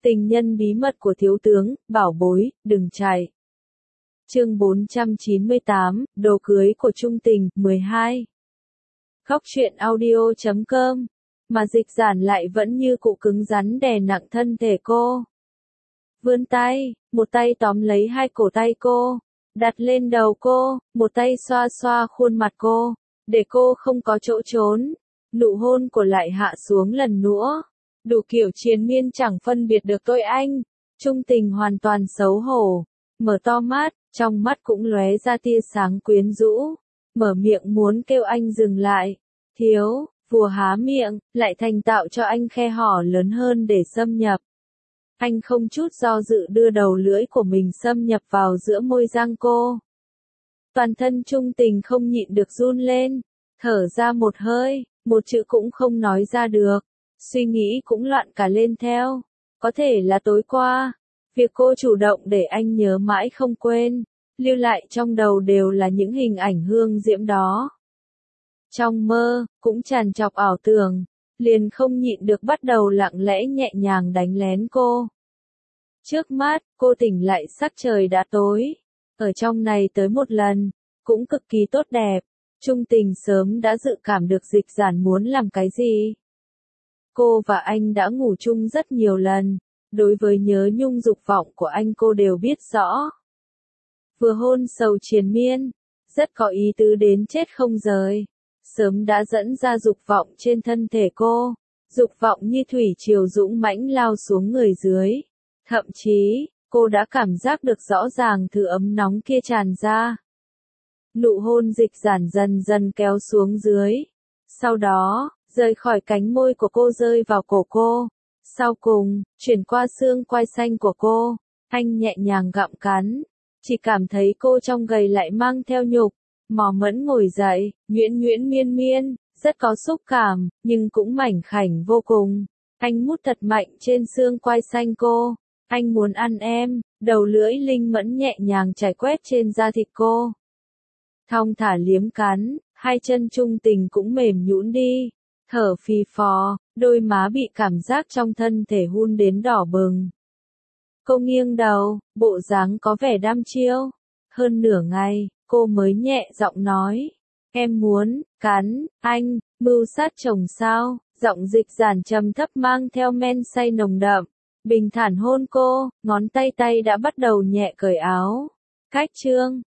Tình nhân bí mật của thiếu tướng, bảo bối, đừng chạy. Chương 498, đồ cưới của Trung Tình, 12. Góc truyện audio.com. Mà Dịch Giản lại vẫn như cụ cứng rắn đè nặng thân thể cô. Vươn tay, một tay tóm lấy hai cổ tay cô, đặt lên đầu cô, một tay xoa xoa khuôn mặt cô, để cô không có chỗ trốn. Nụ hôn của lại hạ xuống lần nữa. Đủ kiểu triền miên chẳng phân biệt được tôi anh. Trung Tình hoàn toàn xấu hổ, mở to mắt, trong mắt cũng lóe ra tia sáng quyến rũ, mở miệng muốn kêu anh dừng lại. Thiếu, vừa há miệng, lại thành tạo cho anh khe hở lớn hơn để xâm nhập. Anh không chút do dự đưa đầu lưỡi của mình xâm nhập vào giữa môi răng cô. Toàn thân Trung Tình không nhịn được run lên, thở ra một hơi, một chữ cũng không nói ra được. Suy nghĩ cũng loạn cả lên theo. Có thể là tối qua, việc cô chủ động để anh nhớ mãi không quên, lưu lại trong đầu đều là những hình ảnh hương diễm đó. Trong mơ, cũng tràn trọc ảo tưởng, liền không nhịn được bắt đầu lặng lẽ nhẹ nhàng đánh lén cô. Trước mắt, cô tỉnh lại sắc trời đã tối. Ở trong này tới một lần, cũng cực kỳ tốt đẹp. Trung Tình sớm đã dự cảm được Dịch Giản muốn làm cái gì. Cô và anh đã ngủ chung rất nhiều lần, đối với nhớ nhung dục vọng của anh cô đều biết rõ. Vừa hôn sầu triền miên, rất có ý tứ đến chết không rời, sớm đã dẫn ra dục vọng trên thân thể cô, dục vọng như thủy triều dũng mãnh lao xuống người dưới. Thậm chí, cô đã cảm giác được rõ ràng thứ ấm nóng kia tràn ra. Nụ hôn Dịch Giản dần dần kéo xuống dưới. Sau đó, rời khỏi cánh môi của cô rơi vào cổ cô. Sau cùng, chuyển qua xương quai xanh của cô. Anh nhẹ nhàng gặm cắn. Chỉ cảm thấy cô trong gầy lại mang theo nhục. Mò mẫn ngồi dậy, nhuyễn nhuyễn miên miên, rất có xúc cảm, nhưng cũng mảnh khảnh vô cùng. Anh mút thật mạnh trên xương quai xanh cô. Anh muốn ăn em, đầu lưỡi linh mẫn nhẹ nhàng trải quét trên da thịt cô. Thong thả liếm cắn, hai chân Trung Tình cũng mềm nhũn đi. Thở phì phò, đôi má bị cảm giác trong thân thể hun đến đỏ bừng. Cô nghiêng đầu, bộ dáng có vẻ đăm chiêu. Hơn nửa ngày, cô mới nhẹ giọng nói. Em muốn, cắn, anh, mưu sát chồng sao? Giọng Dịch Giản trầm thấp mang theo men say nồng đậm. Bình thản hôn cô, ngón tay đã bắt đầu nhẹ cởi áo. Cách chương